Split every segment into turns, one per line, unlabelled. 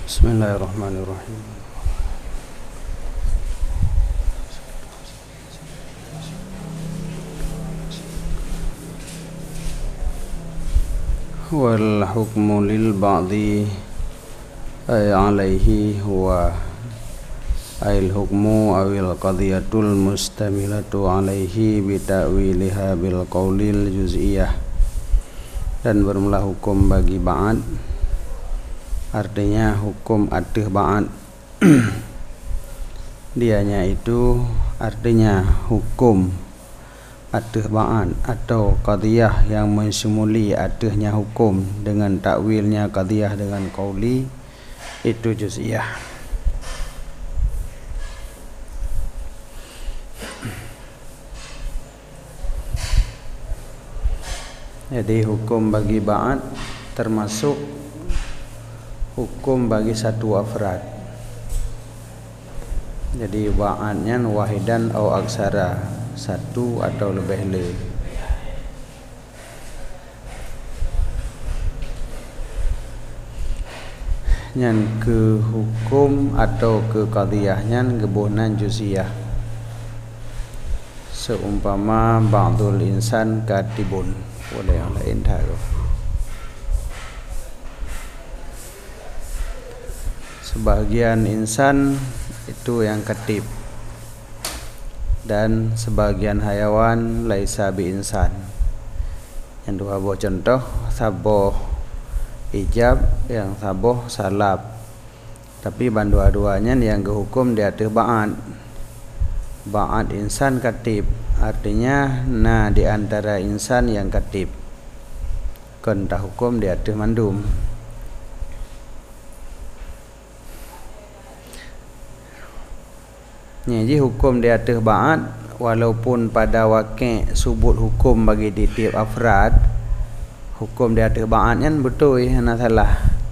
Bismillahirrahmanirrahim. Wal hukmu lil ba'di ay alaihi huwa al hukmu awil qadiyatul mustamilatu alaihi bita'wiliha bil qaulil juz'iyah. Dan bermula hukum bagi ba'ad, artinya hukum aduh ba'ad. Dianya itu artinya hukum aduh ba'ad atau qadiyah yang mensyumuli aduhnya hukum dengan takwilnya qadiyah dengan qauli, itu juz'iyah. Jadi hukum bagi ba'ad termasuk hukum bagi satu afrad. Jadi ba'adnya wahidan atau aksara, satu atau lebih le. Nyan ke hukum atau ke qadiyahnya gebuhnan juz'iyah. Seumpama ba'dul insan katibun, boleh yang lain taruh. Sebagian insan itu yang katib, dan sebagian hayawan laisa bi insan. Yang dua buah contoh, saboh ijab, yang saboh salab. Tapi dua-duanya yang kehukum di atas ba'ad. Ba'ad insan katib, artinya di antara insan yang katib kon tak hukum di atas mandum. Jadi hukum di atas ba'ad walaupun pada wakil subut hukum bagi di tiap afrad, hukum di atas ba'ad kan betul hana salah.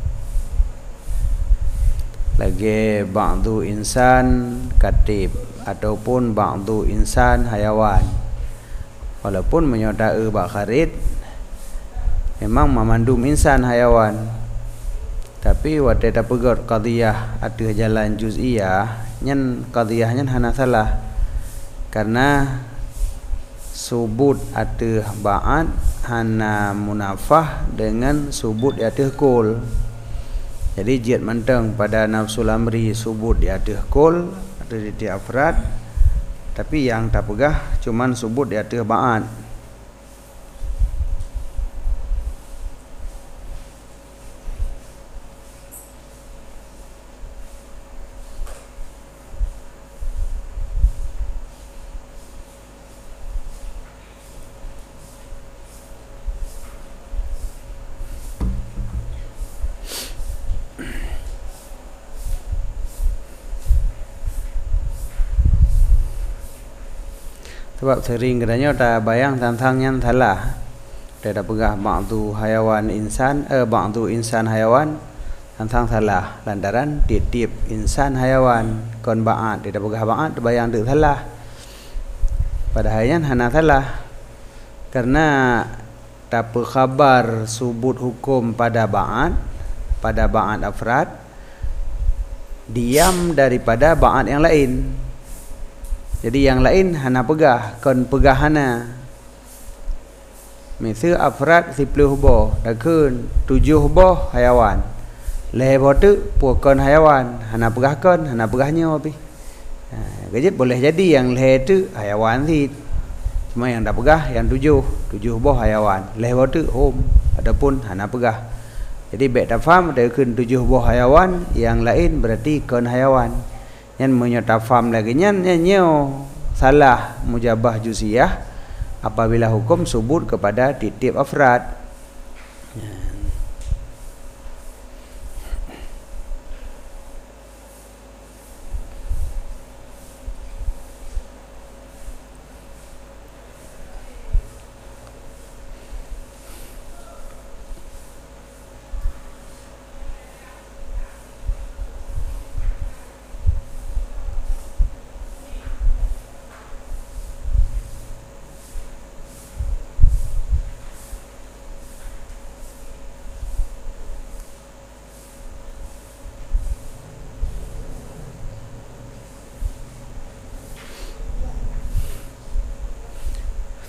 Lagi ba'du insan katib ataupun ba'du insan hayawan, walaupun menyodai bakharid memang memandum insan hayawan, tapi waktu tak pegat qadiyah ada jalan juz'iyah, nyen qadiyahnya hana salah, karena subut ada ba'ad hana munafah dengan subut ada kul. Jadi jihad mentang pada nafsul amri subut di atas kul, ada di tiap afrad, tapi yang tak pegah cuman subut di atas ba'ad. Sebab sering katanya tak bayang tentangnya salah. Dia dah pegah ba'du hayawan insan, ba'du insan hayawan tentang salah. Lantaran tiap insan hayawan kon ba'ad, dia dah pegah ba'ad bayang tu salah. Padahalnya hana salah. Karena tak khabar subut hukum pada ba'ad afrad diam daripada ba'ad yang lain. Jadi yang lain hana pegah, kon pegah hana. Misal afrad 10 boh, dakun 7 boh hayawan. Leh boh tu puakon hayawan, hana pegah kon, hana pegahnya api. Gajit boleh jadi yang leh tu hayawan si. Cuma yang dah pegah yang 7 boh hayawan. Leh boh tu home, adapun hana pegah. Jadi baik tak faham dakun 7 boh hayawan, yang lain berarti kon hayawan. Yang menyatafam lagi nyo salah mujabah juz'iyah apabila hukum subut kepada tiap afrad.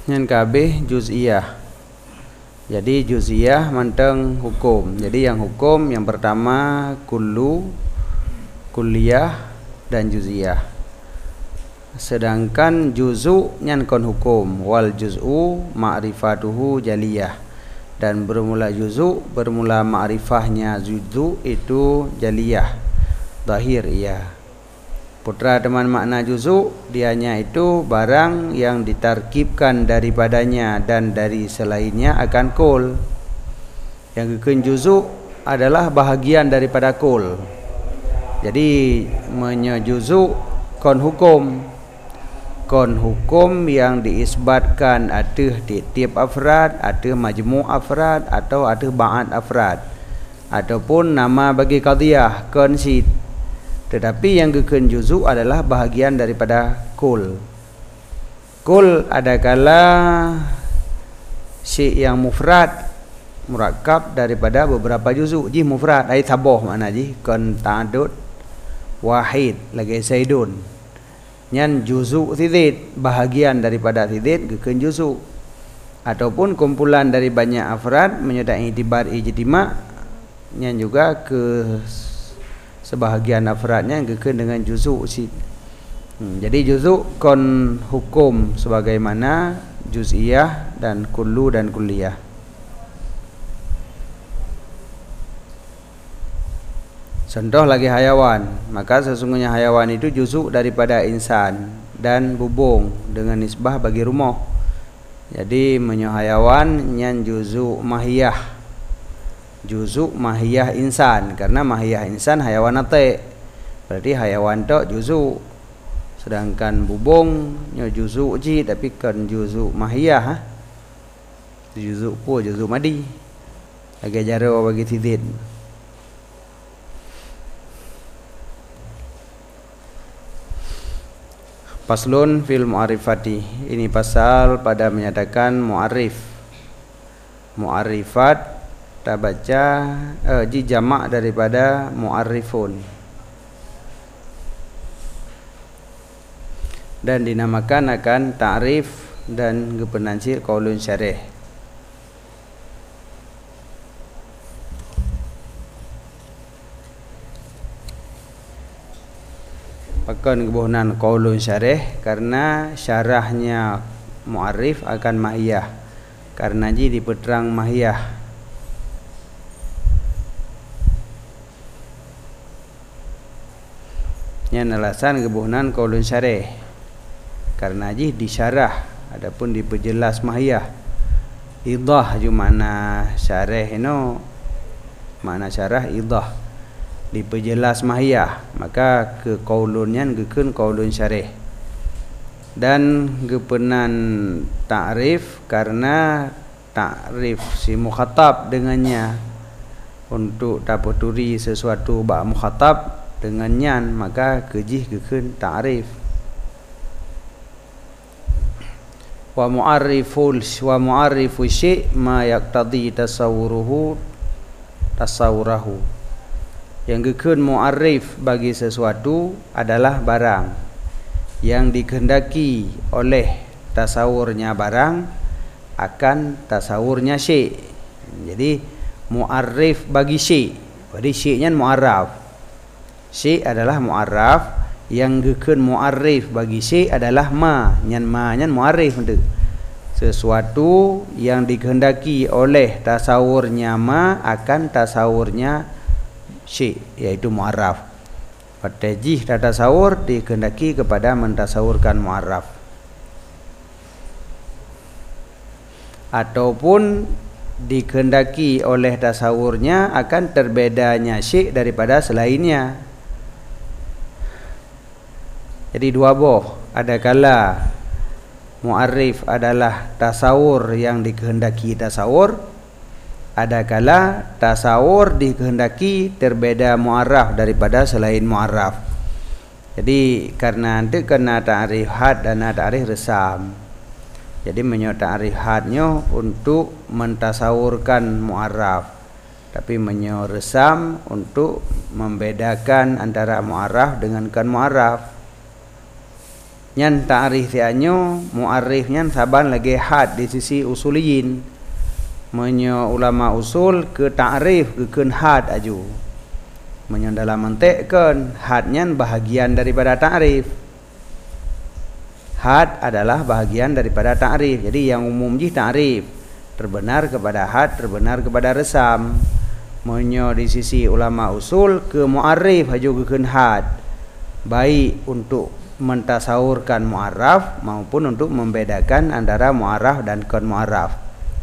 Yang kabeh juz'iyah. Jadi juz'iyah manteng hukum. Jadi yang hukum yang pertama kullu, kulliyah dan juz'iyah. Sedangkan juz'u nyan kon hukum, wal juz'u ma'rifatuhu jaliyah. Dan bermula juz'u, bermula ma'rifahnya juz'u itu jaliyah, zahir ia. Putra teman makna juz'u, dianya itu barang yang ditarkibkan daripadanya dan dari selainnya akan kul. Yang kekun juz'u adalah bahagian daripada kul. Jadi menyejuz'u kon hukum. Kon hukum yang diisbatkan atau tiap afrad, atau majmu' afrad, atau ba'ad afrad, ataupun nama bagi qadiyah kon sid. Tetapi yang kekun juz'u adalah bahagian daripada kul. Kul adakala syai' yang mufrad, murakkab daripada beberapa juz'u. Ji mufrad ai taboh makna ji kon ta'addud wahid lagi saidun. Nyan juz'u tidid, bahagian daripada tidid kekun juz'u. Ataupun kumpulan dari banyak afrad menyertai itibar ijtima', nyan juga ke sebahagian afradnya yang kekun dengan juz'u sid. Jadi juz'u kon hukum sebagaimana juz'iyah dan kullu dan kulliyah. Contoh lagi hayawan, maka sesungguhnya hayawan itu juz'u daripada insan dan bubung dengan nisbah bagi rumah. Jadi menyo hayawan nyan juz'u mahiyah. Juz'u mahiyah insan, karena mahiyah insan hayawan ate. Berarti hayawan tok juz'u. Sedangkan bubung nyo juz'u ji tapi kan juz'u mahiyah. Juz'u po juz'u madi. Lagi jaro bagi tidid. Paslun fil mu'arifati. Ini pasal pada menyatakan mu'arif. Mu'arifat kita baca ji jamak daripada mu'arifun dan dinamakan akan ta'rif dan gepenansir qaulun syarih. Pakan kebunan qaulun syarih karena syarahnya mu'arif akan mahiyah, karena ji dipeterang mahiyah. Yang alasan kebunan qaulun syarih karena ji disyarah, adapun diperjelas mahiyah. Idah ju makna syarih ino, makna syarah idah, diperjelas mahiyah, maka ke qaulunnya gekun qaulun syarih. Dan gepenan ta'rif karena ta'rif si mukhatab dengannya, untuk taputuri sesuatu ba mukhatab dengan nyan, maka kejih gekun ta'rif. Wa mu'arrifu syai' ma yaqtadi tasawwurahu. Yang gekun mu'arrif bagi sesuatu adalah barang yang dikehendaki oleh tasawurnya barang akan tasawurnya syai'. Jadi mu'arrif bagi syai', berarti syai'nya mu'arraf. Syai' adalah mu'arraf, yang gekun mu'arrif bagi syai' adalah ma nyan mu'arrif itu. Sesuatu yang dikehendaki oleh tasawurnya ma akan tasawurnya syai', yaitu mu'arraf. Fatajih tasawur dikehendaki kepada mentasawurkan mu'arraf. Ataupun dikehendaki oleh tasawurnya akan terbedanya syai' daripada selainnya. Jadi dua boh, adakala mu'arrif adalah tasawur yang dikehendaki tasawur, adakala tasawur dikehendaki terbeda mu'arraf daripada selain mu'arraf. Jadi karena nanti kena ta'rif had dan ta'rif resam. Jadi menyo ta'rif hadnya untuk mentasawurkan mu'arraf, tapi menyo resam untuk membedakan antara mu'arraf dengan kan mu'arraf. Nyan ta'rif tianyo mu'arrif nyan saban lagi had di sisi usuliyin. Menyo ulama usul ke ta'rif ke kun had aju. Menyo dalam mantik kan had nyan bahagian daripada ta'rif. Had adalah bahagian daripada ta'rif. Jadi yang umum ji ta'rif terbenar kepada had, terbenar kepada resam. Menyo di sisi ulama usul ke mu'arrif aju ke kun had. Baik untuk mentasawurkan mu'arraf maupun untuk membedakan antara mu'arraf dan kon mu'arraf.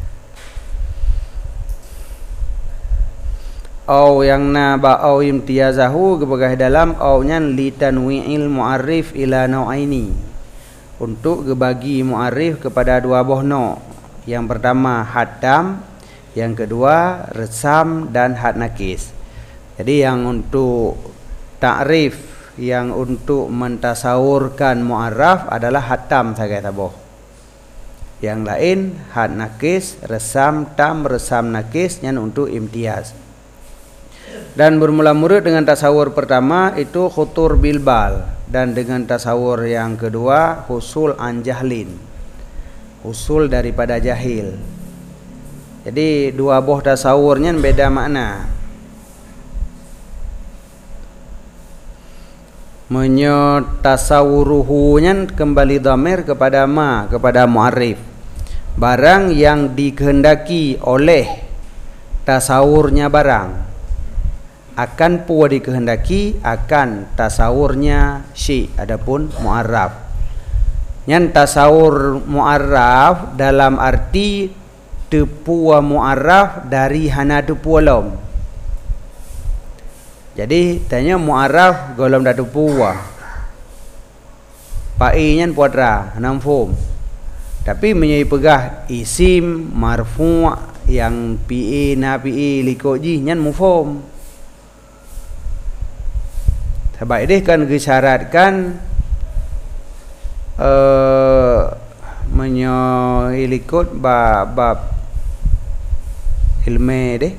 Au yang na ba au imtiyazahu kebagah dalam au nyan li tanwi'il mu'arrif ila nau'aini. Untuk kebagi mu'arrif kepada dua buah no'. Yang pertama had tam, yang kedua resam dan had nakis. Jadi yang untuk ta'rif, yang untuk mentasawurkan mu'arraf adalah hatam saja taboh. Yang lain had nakis, resam tam, resam nakis yang untuk imtiyaz. Dan bermula murid dengan tasawur pertama itu khutur bilbal, dan dengan tasawur yang kedua husul an jahlin, husul daripada jahil. Jadi dua buah tasawurnya beda makna. Menyo tasawuruhunya kembali dhamir kepada ma, kepada mu'arrif. Barang yang dikehendaki oleh tasawurnya barang akan pua dikehendaki akan tasawurnya syi, adapun mu'arraf. Yang tasawur mu'arraf dalam arti tepua mu'arraf dari hana tepua lom. Jadi tanya mu'arraf golom datu puwa. Pai nyan puadra enam form. Tapi menyai pegah isim marfu' yang pi na pi likoji nyan mufhum. Sebab ini kan disyaratkan menyai likut bab ilmu deh.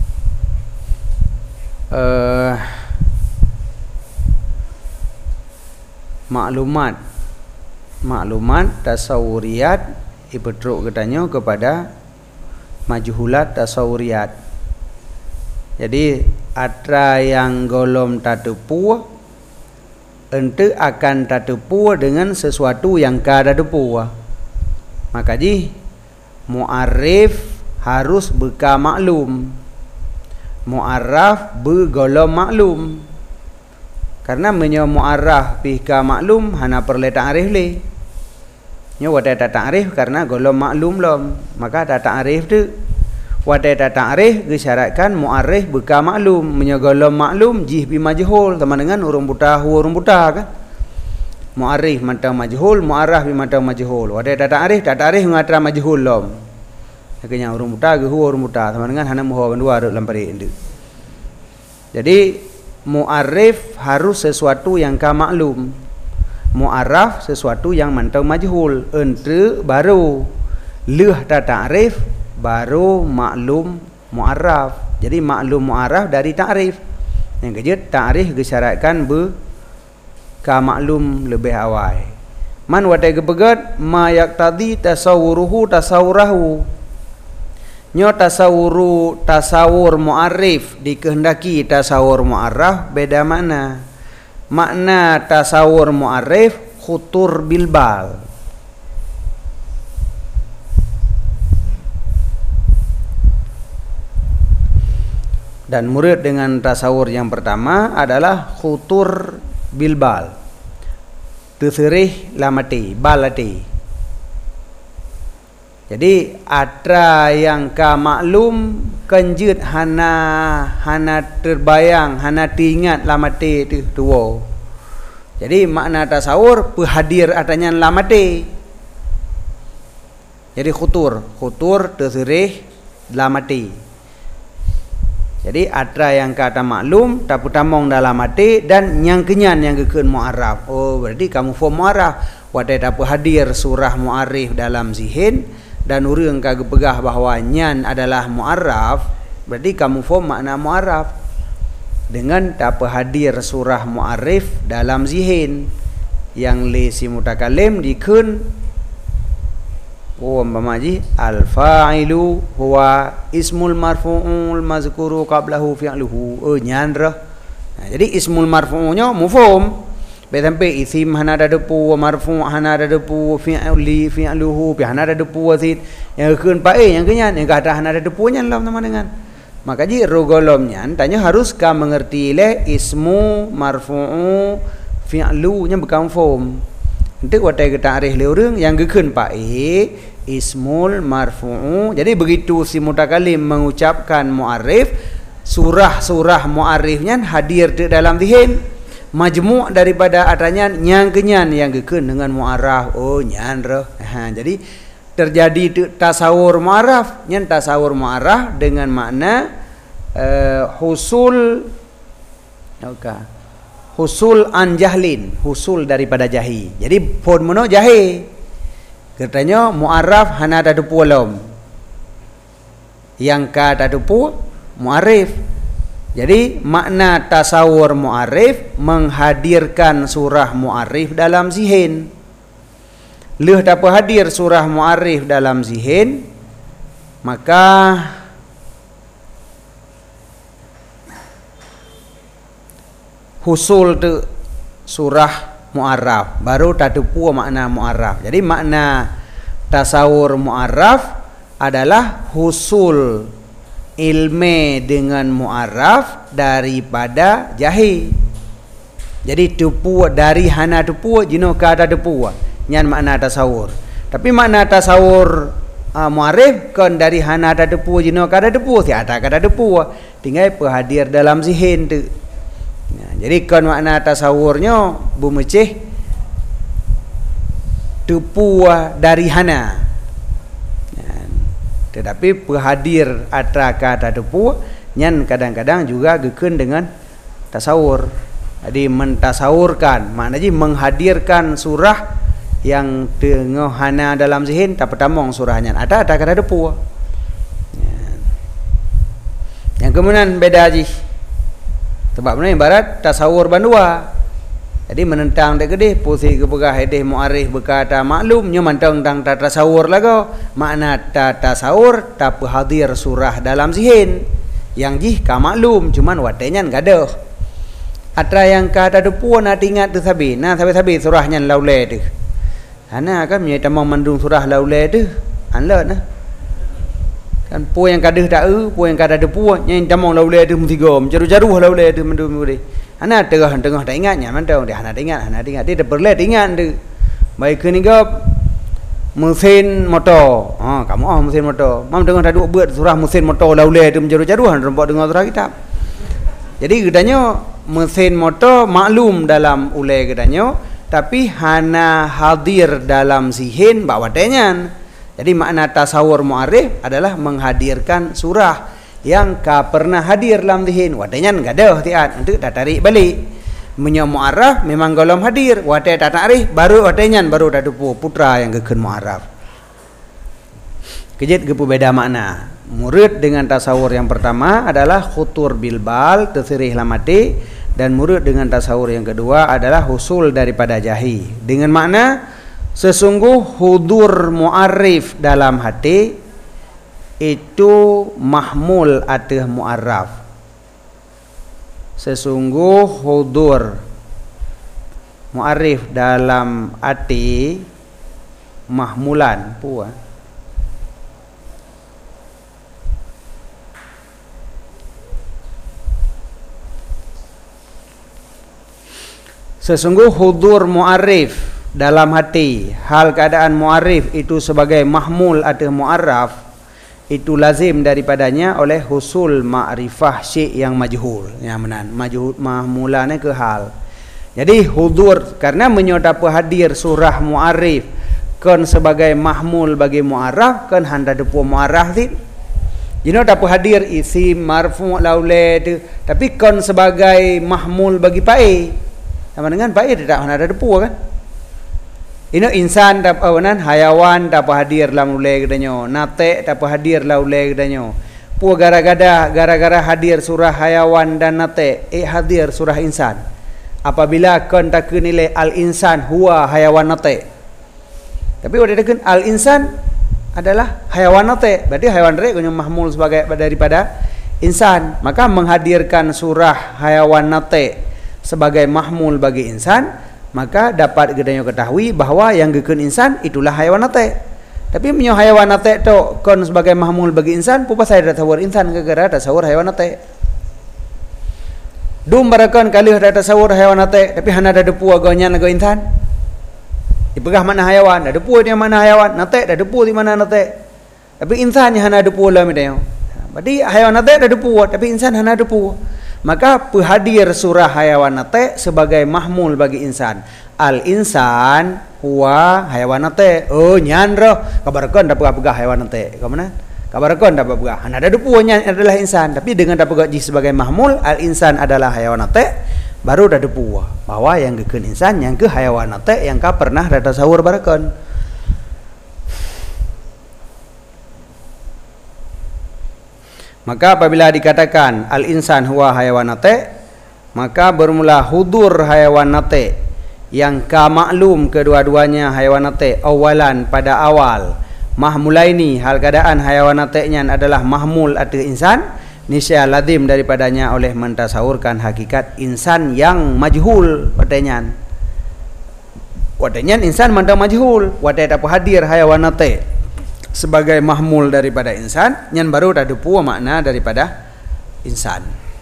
Maklumat tasawuriyat ibetruk katanya kepada majhulat tasawuriyat. Jadi atra yang golom tatepu ente akan tatepu dengan sesuatu yang kada tepu. Maka ji mu'arrif harus beka maklum, mu'arraf bergolong maklum. Karena menyo mu'arraf bika maklum hana perle ta'rif le. Nyo wada ta'rif karena golong maklum lom. Maka ta'rif tu wada ta'rif disyaratkan mu'arrif bika maklum. Menyo golong maklum jih bi majhul sama dengan urung buta kan. Mu'arrif mata majhul, mu'arraf bi mata majhul. Wada ta'rif ngatra majhul lom. Akhirnya urung buta ke urung buta sama dengan hana muha bandua ada dalam parik itu. Jadi mu'arrif harus sesuatu yang ka maklum, mu'arraf sesuatu yang mantau majhul. Ente baru leh ta'rif baru maklum mu'arraf. Jadi maklum mu'arraf dari ta'rif. Yang kejut ta'rif disyaratkan be ka maklum lebih awal. Man wadai kebegat ma yaqtadi tasawuruhu tasawurahu. Nyo tasawur mu'arrif dikehendaki tasawur mu'arraf beda makna. Makna tasawur mu'arrif khutur bilbal. Dan murid dengan tasawur yang pertama adalah khutur bilbal. Terserih lamati, balati. Jadi atra yang ka maklum kenjut hana terbayang, hana diingat lamate tu tuo. Jadi makna tasawur berhadir adanya lamate. Jadi khutur terserih lamate. Jadi atra yang kata maklum tapi tamong dalam mati dan yang kenyan yang kekeun mu'arraf. Oh berarti kamu form mu'arraf. Wadai tak hadir surah mu'arrif dalam zihin dan urang kagak pegah bahawa nyan adalah mu'arraf, berarti kamu form makna mu'arraf dengan tak hadir surah mu'arrif dalam zihin. yang li si mutakalim dikun umpama ji al-fa'ilu huwa ismul marfu'ul mazkuru qablahu fi'luhu nyandra. Jadi ismul marfu'nya mufhum be sampai isim hana ada depu marfu' hana ada depu fi'luhu hana ada depu wasid yang keun pae yang kenyan yang kata hana ada depunya dalam nama dengan. Maka ji rogolomnya tanya harus ka mengerti le ismu marfu'u fi'lunya bukan form. Nanti watai ke ta'rif le urang yang gekeun pae ismul marfu'u. Jadi begitu si mutakalim mengucapkan mu'arif, surah-surah mu'arifnya hadir di dalam zihin. Majmu' daripada adanya yang kenyan yang gekeun dengan mu'araf. Oh nyan roh. Jadi terjadi tasawur mu'araf, nyan tasawur mu'araf dengan makna husul husul an jahlin, husul daripada jahi. Jadi pun mono jahi. Katanya mu'araf hana ada depu alam. Yang ka ada depu mu'arif. Jadi makna tasawur mu'arif menghadirkan surah mu'arif dalam zihin. Leh dapat hadir surah mu'arif dalam zihin, maka husul tu surah mu'arraf baru tadupu makna mu'arraf. Jadi makna tasawur mu'arraf adalah husul ilme dengan mu'arraf daripada jahi. Jadi tupu dari hana tupu jino ka ada tupu nyan makna tasawur. Tapi makna tasawur mu'arif kan dari hana ada tupu jino ka ada tupu si ada ka ada tupu tinggal hadir dalam zihin tu. Jadi kan makna tasawurnya bumeceh tupu dari hana. Tetapi hadir atra kata tupu nyan kadang-kadang juga gekeun dengan tasawur. Jadi mentasawurkan maknanya menghadirkan surah yang tengah hana dalam zihin tak pertamong surahnya ada kata tupu. Yang kemudian beda ji. Sebab mana ibarat tasawur bandua. Jadi menentang dek gede pusi kepegah hedeh mu'arif berkata maklum nya mantang tang tasawur lagu. Makna tasawur tak hadir surah dalam zihin. Yang jih ka maklum cuman watenya gaduh. Atra yang kata depu na tingat tu sabi. Nah sabi surahnya laule tu. Ana kan nya tamang mandung surah laule tu. Anla nah. Kan pu yang kadah tak pu yang kadah depu yang tamang laule tu mentiga menjaru-jaru laule tu mendu mudi. Ana tengah tak ingatnya mantau dia ana ingat dia berlet ingat tu. Baik ke ni gap mesin motor. Kamu mesin motor. Mam tengah dah duk buat surah mesin motor laule tu menjaru-jaru han rempak dengar surah kitab. Jadi katanya mesin motor maklum dalam ulai katanya tapi hana hadir dalam zihin bawa tenyan. Jadi makna tasawur mu'arif adalah menghadirkan surah yang ka pernah hadir dalam zihin. Watenyan gadah tiat untuk dah tarik balik. Menyo mu'arraf memang golom hadir, wate tak tarik baru watenyan baru dah dupu putra yang gekeun mu'arraf. Kejit gepu beda makna. Murid dengan tasawur yang pertama adalah khutur bilbal tasrih lamati dan murid dengan tasawur yang kedua adalah husul daripada jahi. Dengan makna sesungguh hudur mu'arif dalam hati itu mahmul atih mu'arraf. Sesungguh hudur mu'arif dalam hati mahmulan puan. Sesungguh hudur mu'arif dalam hati hal keadaan mu'arif itu sebagai mahmul atau mu'arraf itu lazim daripadanya oleh husul ma'rifah syai' yang majhul yang menan majhul mahmulannya ke hal. Jadi hudur karena menyodapa hadir surah mu'arif kan sebagai mahmul bagi mu'arraf kan handa depu mu'arraf dit jino dapat hadir isim marfu' laule tu tapi kan sebagai mahmul bagi pai sama dengan pai tidak ada depu kan. Ino insan dapat hayawan dapat hadir dalam ulai kedanyo, nate dapat hadir dalam ulai kedanyo. Pu gara-gara hadir surah hayawan dan nate, hadir surah insan. apabila kon tak nilai al-insan huwa hayawanate. Tapi wada takun al-insan adalah hayawanate, berarti hayawan rek kunyo mahmul sebagai daripada insan, maka menghadirkan surah hayawanate sebagai mahmul bagi insan, maka dapat gedanyo ketahui bahwa yang gekeun insan itulah hayawanate. Tapi menyo hayawanate to kon sebagai mahmul bagi insan, pupa saya tasawur insan gara-gara tasawur hayawanate. Dum barakon kalih ada tasawur hayawanate, tapi hana ada depu agonya lagu insan. Dipegah mana hayawan, ada depu di mana hayawan, nate ada depu di mana nate. Tapi insan yang hana depu lah midayo. Berarti hayawanate ada depu, tapi insan hana depu. Maka hadir surah hayawanate sebagai mahmul bagi insan. Al-insan huwa hayawanate. Oh nyan roh, kabarkon dapat pegah hayawanate. Kau mana? Kabarkon dapat pegah. Hana ada depu nyan adalah insan, tapi dengan dapat gaji sebagai mahmul, al-insan adalah hayawanate. Baru dah depu bahwa yang gekeun insan yang ke hayawanate yang ka pernah ada tasawur barakon. Maka apabila dikatakan al-insan huwa hayawanate, maka bermula hudur hayawanate yang ka maklum kedua-duanya hayawanate awalan pada awal. Mahmulaini hal keadaan hayawanate-nya adalah mahmul atau insan, nisya lazim daripadanya oleh mentasawurkan hakikat insan yang majhul wadanyan. Wadanyan insan manda majhul, wadai dapat hadir hayawanate sebagai mahmul daripada insan, nyan baru dah depu makna daripada insan.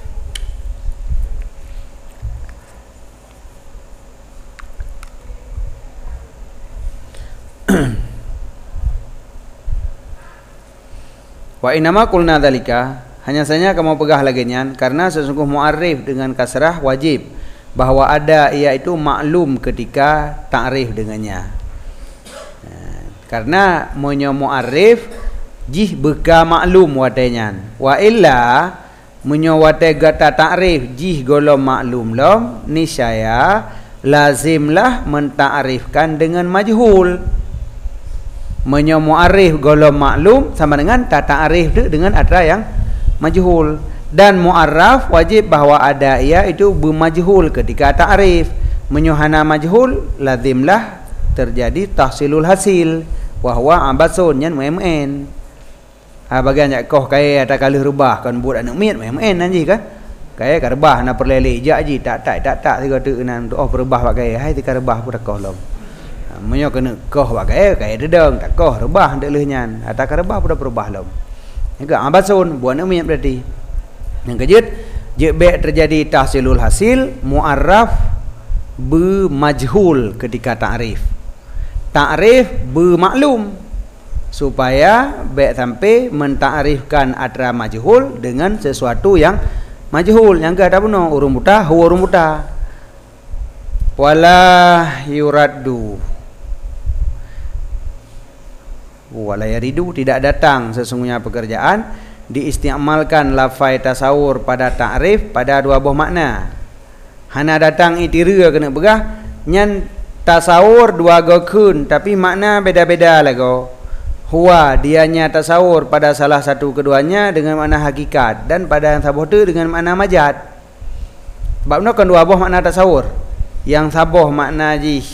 Wa inama qulna dzalika, hanya saja kamu pegah lagi nyan, karena sesungguh mu'arif dengan kasrah wajib bahwa ada iaitu maklum ketika ta'rif dengannya. Karena munyo mu'arif jih beka maklum watenyan. Wa illa munyo wate gata ta'rif jih golom maklum lom, niscaya lazimlah menta'rifkan dengan majhul. Munyo mu'arif golom maklum sama dengan ta'rif dengan ada yang majhul, dan mu'arraf wajib bahwa ada ia itu bermajhul ketika ta'rif. Menyuhana majhul lazimlah terjadi tahsilul hasil wahwa abasun yan mu'min. Bagian jak koh kaya ada kali rubah kan buat anak mit mu'min nanti kan kaya karbah na perlele jak ji tak tiga tu nan oh perbah pakai hai tiga rebah pun koh lom. Menyo kena koh pakai kaya dedeng tak koh rebah ndak lehnyan ada karbah pun perbah lom. Yang abasun buat anak mit berarti. Yang kejut jebek terjadi tahsilul hasil mu'arraf bermajhul ketika ta'rif. Ta'rif bermaklum supaya baik sampai mentakrifkan atra majhul dengan sesuatu yang majhul. Yang ke ada puno urung buta huwa urung buta. Wala yuraddu, wala yaridu, tidak datang sesungguhnya pekerjaan diistiamalkan lafai tasawur pada ta'rif pada dua buah makna. Hana datang itira kena begah nyan tasawur dua gokun tapi makna beda-beda lagu. Huwa dianya tasawur pada salah satu keduanya dengan makna hakikat, dan pada yang saboh tu dengan makna majad. Sebab no kan dua buah makna tasawur. Yang saboh makna ji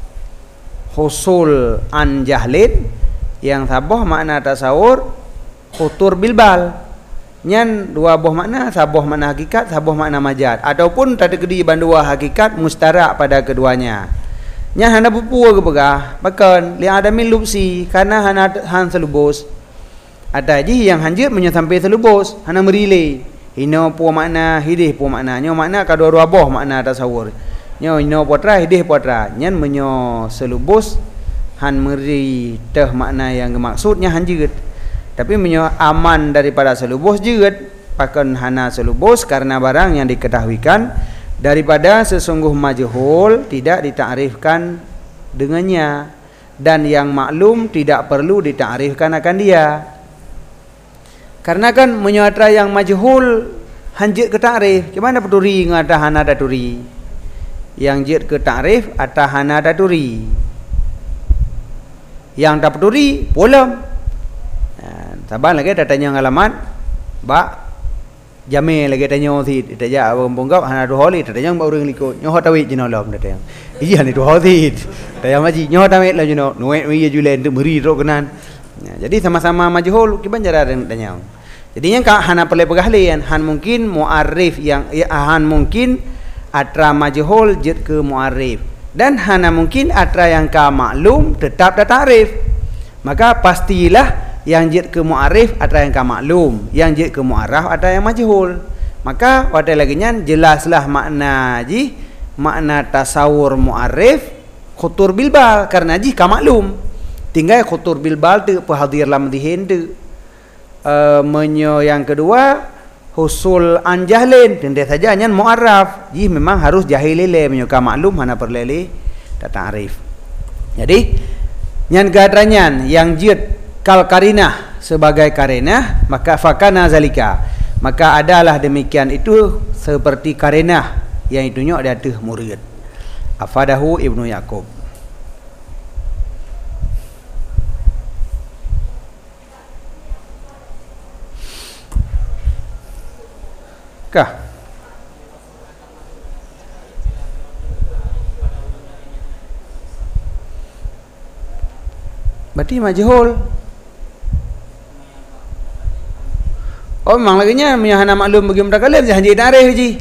husul an jahlin, yang saboh makna tasawur khutur bilbal. Nyan dua buah makna, saboh makna hakikat, saboh makna majad, ataupun tadi kedi bandua hakikat mustarak pada keduanya. Nya hana pupu ke pegah bahkan li adamin lubsi karena hana han selubus. Ada ji yang hanjir menyo sampai selubus hana merile hino pu makna hidih pu makna nyo makna kadua-dua boh makna tasawur nyo hino potra hidih potra nyan menyo selubus han meri teh makna yang maksudnya hanjir. Tapi menyo aman daripada selubus jeut bahkan hana selubus karena barang yang diketahuikan daripada sesungguh majhul tidak ditakrifkan dengannya, dan yang maklum tidak perlu ditakrifkan akan dia. Karena kan menyuatra yang majhul hanjit ke takrif, gimana peduri ngata hana daturi. Yang jit ke takrif ata hana daturi. Yang tak peduri polom. Sabar lagi datanya ngalaman ba Jamil lagi tanya thi tanya abang bonggap hana dua holi tanya baru ngliko nyoh tawit jino lom tanya iya ni dua holi tanya maji nyoh tawit lah jino nuet iya julen tu meri ro kenan jadi sama-sama majhul kiban jara tanya jadinya ka hana perlu pegahlian han mungkin muarif yang han mungkin atra majhul jid ke muarif dan hana mungkin atra yang ka maklum tetap dah ta'rif maka pastilah yang jid ke mu'arif ada yang ka maklum, yang jid ke mu'araf ada yang majhul. Maka pada lagi nyan jelaslah makna tasawur mu'arif khutur bilbal karena ji ka maklum. Tinggal khutur bilbal tu hadir lam dihin tu. Menyo yang kedua husul an jahlin tende saja nyan mu'araf. Ji memang harus jahil lele menyo ka maklum mana perlele tak ta'rif. Jadi nyan gadranyan yang jid kal karinah sebagai karinah maka fakana zalika maka adalah demikian itu seperti karinah yang itunya ada tuh murid afadahu Ibnu Yaqub kah berarti majhul. Oh memang lagi nya hana maklum bagi mutakalim janji ta'rif ji.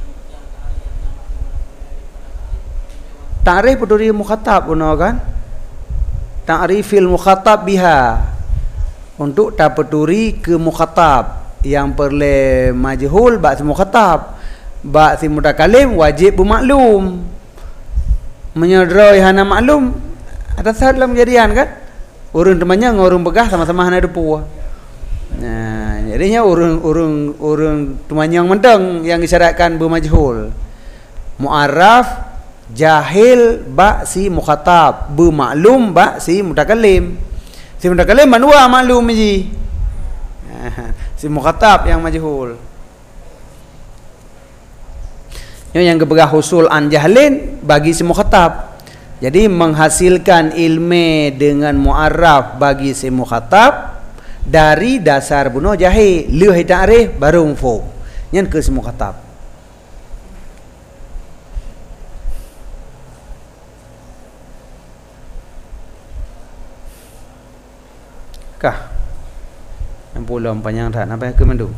Ta'rif peduri mukhatab puno kan? Ta'rifil mukhatab biha. Untuk ta peduri ke mukhatab yang perle majhul ba si mukhatab. Ba si mutakalim wajib bermaklum. Menyedroi hana maklum atas dalam kejadian kan? Urang temannya ngurung begah sama-sama hana depu. Nah, jadinya urung temannya yang menteng yang disyaratkan bermajhul. Mu'arraf jahil ba si mukhatab, bermaklum ba si mutakallim. Si mutakallim manwa maklum ji. Si mukhatab yang majhul. Yang kebegah husul an jahlin bagi si mukhatab. Jadi menghasilkan ilmu dengan mu'arraf bagi si mukhatab dari dasar bunuh jahil liu ta'rif baru mufhum nyan ke si mukhatab kah yang pulau panjang tak nampak ke mandu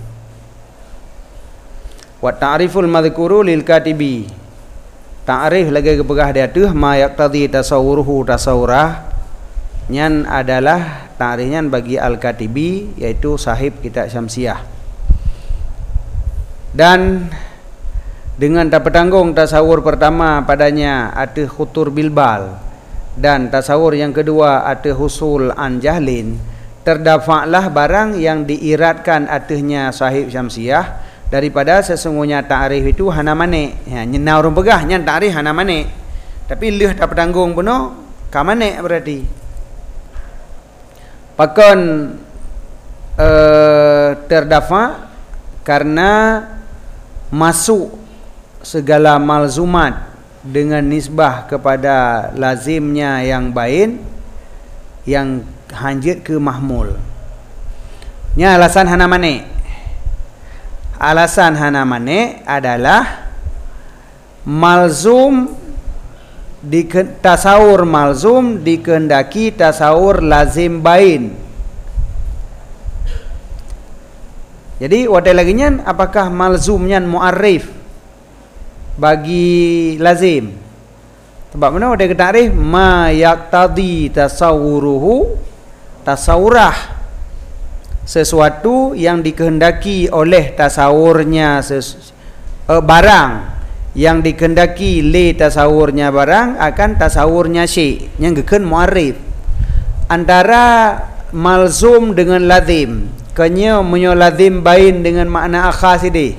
wa ta'riful madhkuru lil katibi ta'rif lagi kebegah dia tuh ma yaqtadi tasawwuruhu tasawwurah nyan adalah ta'rifnya bagi al-katibi yaitu sahib kitab Syamsiah dan dengan tak petanggung tasawur pertama padanya ada khutur bilbal dan tasawur yang kedua ada husul an jahlin terdafa'lah barang yang diiratkan atihnya sahib Syamsiah daripada sesungguhnya ta'rif itu hana manik ya, nyenau orang pegah nyan ta'rif hana manik tapi lih tak petanggung penuh ka manik berarti pakon terdafa karena masuk segala malzumat dengan nisbah kepada lazimnya yang bain yang hanjit ke mahmul. Nya alasan hana mane. Alasan hana mane adalah malzum di tasawur malzum dikehendaki tasawur lazim bain. Jadi wadai lagi nyan apakah malzumnya muarrif bagi lazim? Sebab mana wadai ke ta'rif ma yaqtadi tasawuruhu tasawurah sesuatu yang dikehendaki oleh tasawurnya barang yang dikehendaki li tasawurnya barang akan tasawurnya syai' yang geken muarrif antara malzum dengan lazim kenya menyo lazim bain dengan makna akhas ini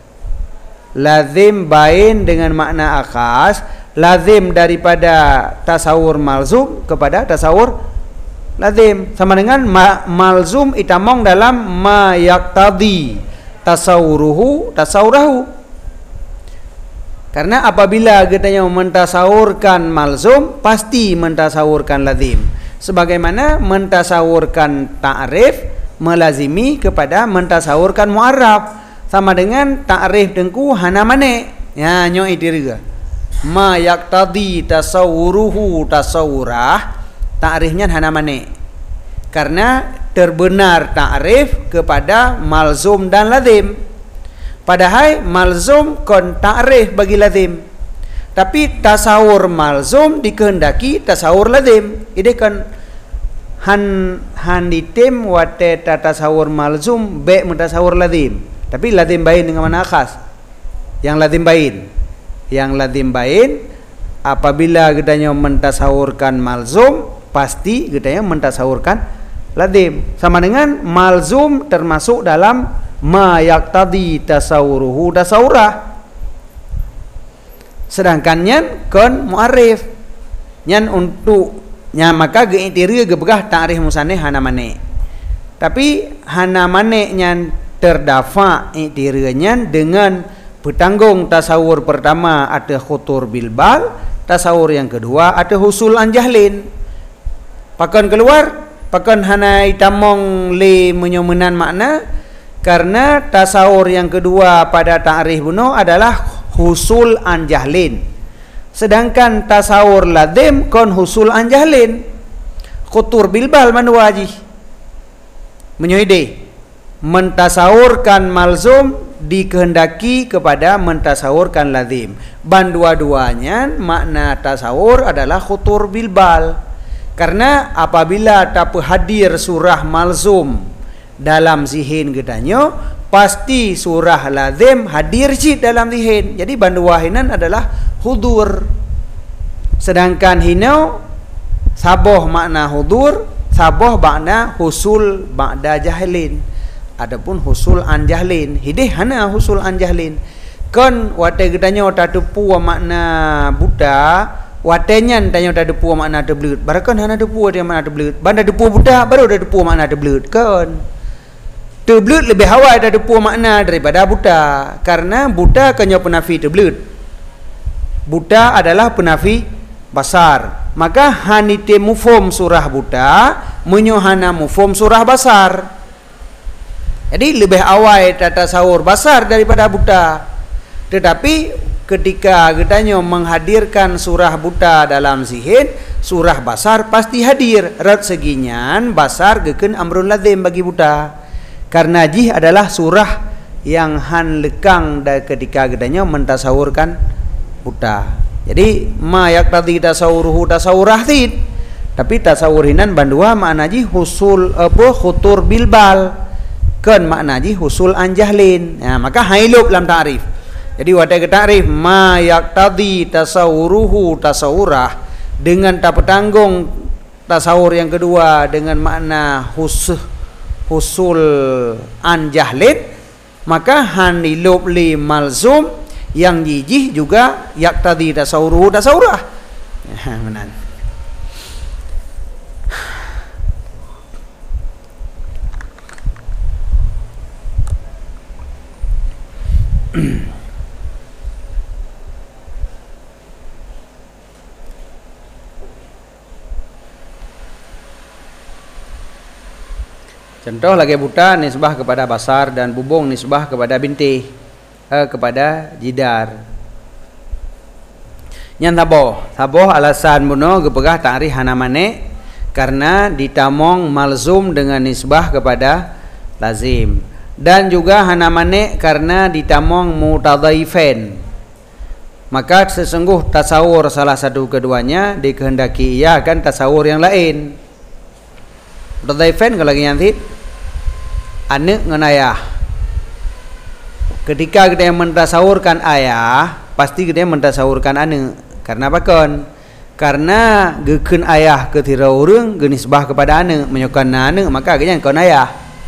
lazim bain dengan makna akhas lazim daripada tasawur malzum kepada tasawur lazim sama dengan malzum itamong dalam ma yaqtadi tasawuruhu tasawurahu. Karena apabila katanya mentasawurkan malzum pasti mentasawurkan lazim sebagaimana mentasawurkan ta'rif melazimi kepada mentasawurkan mu'arraf sama dengan ta'rif dengku hana mane. Ya nyo idiriga. Ma yaqtadi tasawuruhu tasawurah, ta'rifnya hana mane. Karena terbenar ta'rif kepada malzum dan lazim. Padahal malzum kon ta'rif bagi lazim. Tapi tasawur malzum dikehendaki tasawur lazim. Ini kan han ditim wate tasawur malzum be mutasawur lazim. Tapi lazim bain dengan mana khas? Yang lazim bain. Yang lazim bain apabila kitanya mentasawurkan malzum pasti kitanya mentasawurkan lazim. Sama dengan malzum termasuk dalam ma yaqtadi tasawuruhu tasawurah. Sedangkan nyan kon muarif nyan untuk nya maka geitiri gebegah ta'rif musannih hana mane. Tapi hana mane nyan terdafa itirinya dengan bertanggung tasawur pertama ada khutur bilbal, tasawur yang kedua ada husul anjahlin. Pakan keluar pakan hana itamong le menyomenan makna karena tasawur yang kedua pada ta'rif buno adalah husul anjahlin. Sedangkan tasawur lazim kon husul anjahlin. Khutur bilbal manwaji menyoide mentasawurkan malzum dikehendaki kepada mentasawurkan lazim. Ban dua-duanya makna tasawur adalah khutur bilbal. Karena apabila tak hadir surah malzum dalam zihin gedanyo, pasti surah lazim hadir cik dalam zihin. Jadi banduahinan adalah hudur. Sedangkan hinau saboh makna hudur, saboh makna husul ba'da jahlin. Adapun husul an jahlin, hidih hana husul an jahlin. Kon wate gedanyo tadepu makna buta, watenya tanya tadepu makna tebleut. Barakan hana depu dia makna tebleut. Banda depu buta baru ada depu makna tebleut kan. Tebleut lebih hawai ada depu makna daripada buta. Karena buta kanya penafi tebleut. Buta adalah penafi basar. Maka hanite mufhum surah buta menyohana mufhum surah basar. Jadi lebih awal tata sahur basar daripada buta. Tetapi ketika kitanya menghadirkan surah buta dalam zihin, surah basar pasti hadir. Rat seginyan basar geken amrun lazim bagi buta. Karena jih adalah surah yang han lekang ketika kitanya mentasawurkan buta. Jadi ma yaqtadi tasawuruhu tasawurah tid. Tapi tasawurinan bandua makna ji husul apa khutur bilbal. Kan makna ji husul anjahlin. Nah, maka hailub dalam ta'rif. Jadi wadah ke ta'rif ma yaqtadi tasawuruhu tasawurah dengan tak petanggung tasawur yang kedua dengan makna husul anjahlin, maka hanilub li malzum yang jijih juga yaqtadi tasawuruhu tasawurah. Benar. Contoh lagi buta nisbah kepada basar dan bubung nisbah kepada binti kepada jidar. Nyan taboh alasan buno gepegah ta'rif hana mane karena ditamong malzum dengan nisbah kepada lazim. Dan juga hana mane karena ditamong mutadhaifain. Maka sesungguh tasawur salah satu keduanya dikehendaki ia akan tasawur yang lain. Mutadhaifain kalau lagi nyantit anak dengan ayah. Ketika kita yang mentasawurkan ayah, pasti kita yang mentasawurkan anak. Karena apa kon? Karena geken ayah ketira urang genisbah kepada anak, menyokan anak maka genyan kon ayah.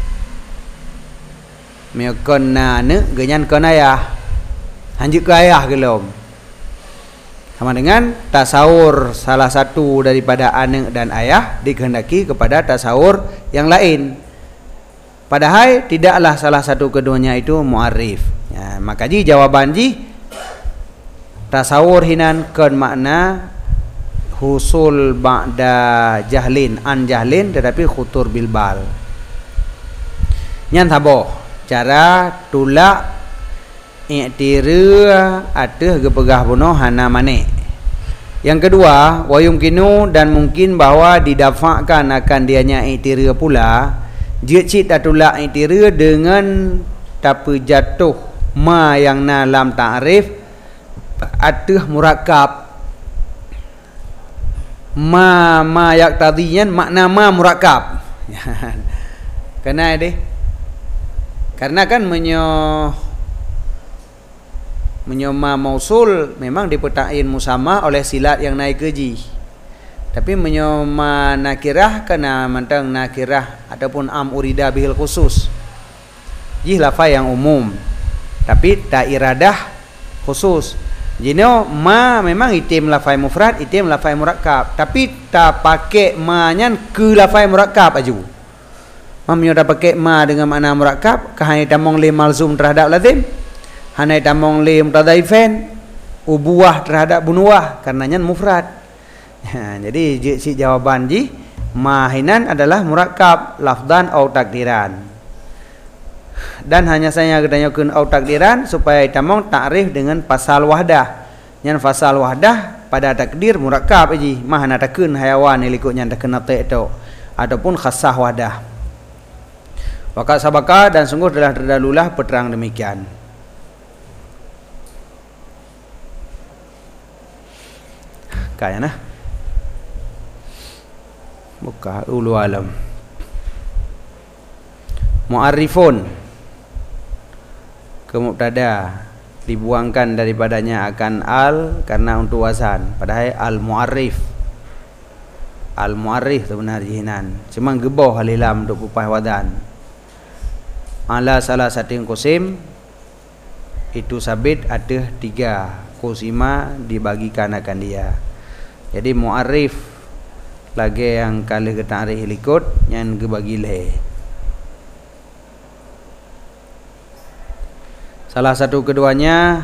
Menyokon anak genyan kon ayah. Hanjuk ke ayah gelom. Sama dengan tasawur salah satu daripada anak dan ayah dikehendaki kepada tasawur yang lain. Padahal tidaklah salah satu keduanya itu mu'arif. Ya, maka ji jawaban ji tasawur hinan kon makna husul ba'da jahlin an jahlin tetapi khutur bilbal. Nyan taboh cara tulak i'tira ateh gepegah bunuh hana mane. Yang kedua, wa yumkinu dan mungkin bahwa didafakkan akan dianya i'tira pula, jicit atulak i'tira dengan tapi jatuh ma yang dalam ta'rif ateh murakkab. Ma yaqtadiyan makna ma murakkab. Kena deh. Karena kan ma mausul memang dipetain musamma oleh silat yang naik keji. Tapi ma nakirah kena mantang nakirah ataupun am urida bihil khusus. Jih lafaz yang umum. Tapi tak iradah khusus. Jino ma memang itim lafaz mufrad, itim lafaz murakkab, tapi tak pakai ma-nya ke lafaz murakkab aju. Mamnya dah pakai ma dengan makna murakkab, kahani tamong li malzum terhadap lazim, hanai tamong li mutadaifain, ubuah terhadap bunuah karenanya mufrad. Jadi si jawaban ji mahinan adalah murakkab lafdan atau takdiran. Dan hanya saya ketanyakan au takdiran supaya tamong ta'rif dengan pasal wahdah. Yang pasal wahdah pada takdir murakkab aji, mah na takeun hayawan ilikutnya takeun nate itu ataupun khassah wahdah. Waqad sabaka dan sungguh telah terdahululah peterang demikian. Kayaknya buka ulu alam. Mu'arrifun ke mubtada dibuangkan daripadanya akan al karena untuk wazan, padahal al mu'arrif sebenarnya jinan cuma geboh halilam untuk upah wadan ala salah satu qasim itu sabit ada 3 qasima dibagikan akan dia. Jadi mu'arrif lagi yang kali ke ta'rif likut yang gebagi le. Salah satu keduanya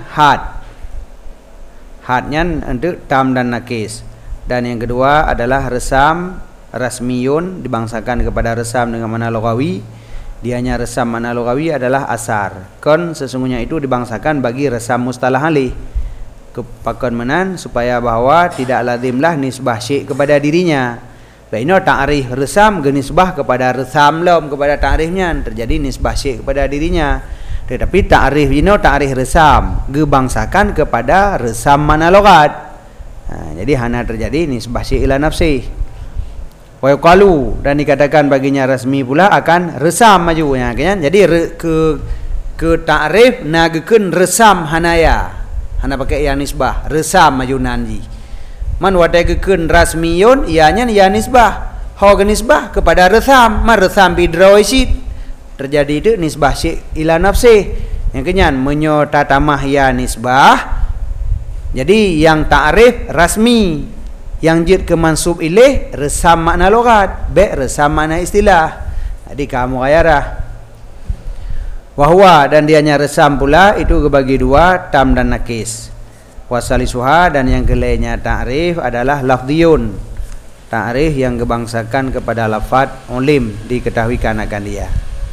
hadnya untuk tam dan nakis, dan yang kedua adalah resam rasmiyun dibangsakan kepada resam dengan makna lughawi. Dianya resam makna lughawi adalah asar, kon sesungguhnya itu dibangsakan bagi resam mustalah alih kepakon menan supaya bahwa tidak lazimlah nisbah syai' kepada dirinya. Baino ta'rif resam genisbah kepada resam lom kepada ta'rifnya terjadi nisbah syai' kepada dirinya. Tetapi ta'rif ini ta'rif resam gebangsakan kepada resam mana logat. Jadi hana terjadi nisbah syai' ila nafsi. Wa yuqalu dan dikatakan baginya rasmi pula akan resam maju ya kan. Jadi ke ta'rif nagekeun resam hanaya. Hana pakai yang nisbah resam maju nanji. Man wadagekeun rasmiyun ianya ya nisbah. Ho nisbah kepada resam, man resam bidroisid. Terjadi itu nisbah syai' ila nafsi. Yang kenyan menyota tamah ya nisbah. Jadi yang ta'rif rasmi, yang jid ke mansub ilaih resam makna lughat, resam makna istilah. Jadi kamu ayarah. Wahwa dan dianya resam pula itu kebagi 2 tam dan nakis. Wasalisuha dan yang kelainya ta'rif adalah lafdiyun. Ta'rif yang gebangsakan kepada lafaz ulim diketahuikan akan dia.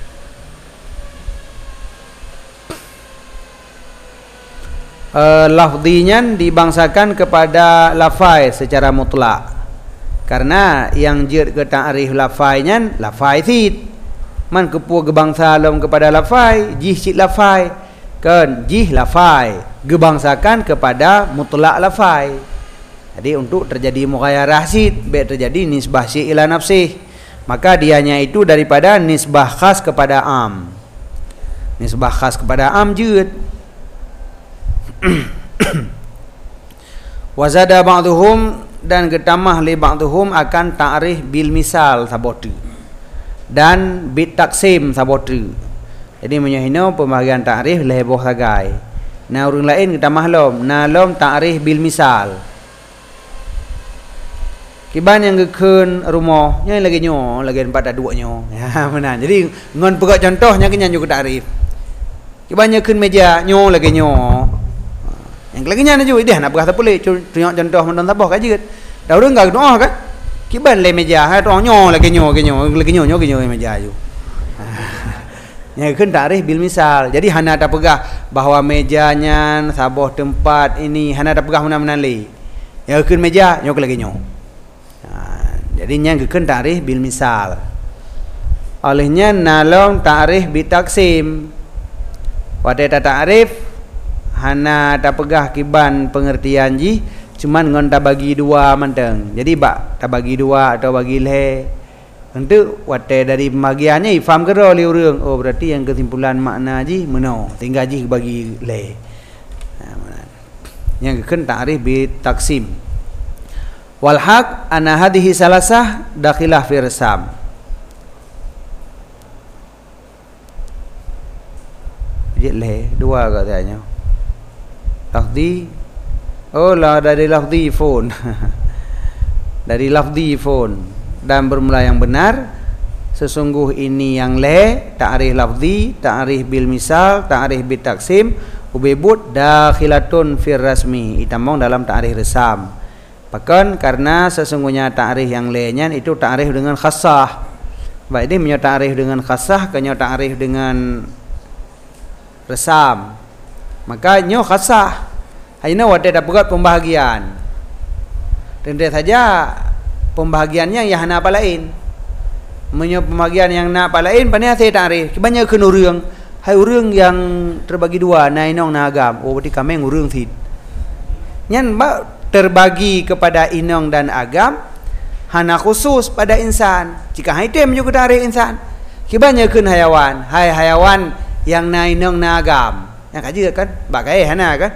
Lafzinya dibangsakan kepada lafaz secara mutlak, karena yang jid ke ta'rif lafaznya lafaz sid man kepu gebangsa lom kepada lafaz jih cid lafaz kan jih lafaz gebangsakan kepada mutlak lafaz. Jadi untuk terjadi mughayyarah sid terjadi nisbah syai' ila nafsih, maka dianya itu daripada nisbah khas kepada am. Nisbah khas kepada am jid. Wazada ba'duhum dan ketamah li ba'duhum akan ta'rif bil misal sabotu dan bit taksim sabotu. Jadi menyahino pembahagian ta'rif leboh sagai. Nah orang lain ketamah lom, na lom ta'rif bil misal. Kiban yang gekeun rumah nya lagi nyo, lagi 4 ada 2 nyo. Ya benar. Jadi ngon pegak contohnya kenyan juga ta'rif. Kiban nyekeun meja nyo lagi nyo. Yang lagi nya juga dia nak berkata boleh tunjuk contoh menton tabah kajet. Dah urang gak doa kan? Kiban le meja ha to nyo lagi nyo lagi nyo meja ju. Yang kan takrif bil misal. Jadi hana tak pegah bahawa mejanya saboh tempat ini hana tak pegah mana-mana li. Yang kan meja nyok lagi nyok. Jadi yang kan takrif bil misal. Olehnya nalong takrif bi taksim. Pada takrif hana tak pegah kiban pengertian ji cuman ngon tak bagi dua manteng. Jadi tak bagi dua atau bagi le. Untuk wate dari pembagiannya ifam kero oleh orang. Oh berarti yang kesimpulan makna ji meno tinggal ji bagi le. Yang kan takrif bi taksim. Wal haq ana hadhihi salasah dakhilah fi rasam. Jadi le dua katanya. Lafzi oh lah dari lafzi phone. Dari lafzi phone. Dan bermula yang benar sesungguh ini yang le ta'rif lafzi ta'rif bil misal ta'rif bil taksim ubibut dakhilatun fir rasmi itamong dalam ta'rif resam bahkan karena sesungguhnya ta'rif yang le nya itu ta'rif dengan khassah baik ini menyo ta'rif dengan khassah kenyo ta'rif dengan resam maka nyo khassah hanya wate dapat pembahagian tentu saja pembahagiannya yang hana apa lain menyo pembahagian yang nak apa lain pandai saya takrif banyak ke urang hai urang yang terbagi dua nai nong nagam oh berarti kami urang sid nyan terbagi kepada inong dan agam hana khusus pada insan jika haitem juga takrif insan kibanya ke hayawan hai hayawan yang nai nong nagam yang kaji kan bagai hana kan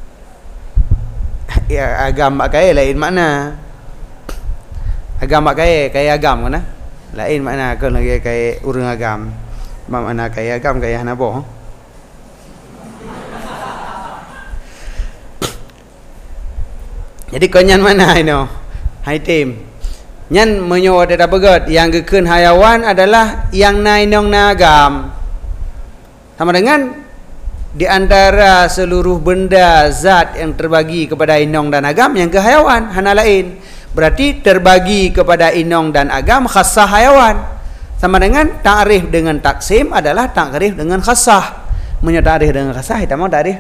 ya agam bagai lain makna agam kayak agam kan lain makna kan lagi kayak urang agam makna kayak agam kayak hana boh jadi konyan mana ini hai tim nyan menyo ada pegot yang gekeun hayawan adalah yang nainong nagam sama dengan di antara seluruh benda zat yang terbagi kepada inong dan agam yang ke hayawan hana lain berarti terbagi kepada inong dan agam khassah hayawan sama dengan ta'rif dengan taksim adalah ta'rif dengan khassah menyo ta'rif dengan khassah kita mau ta'rif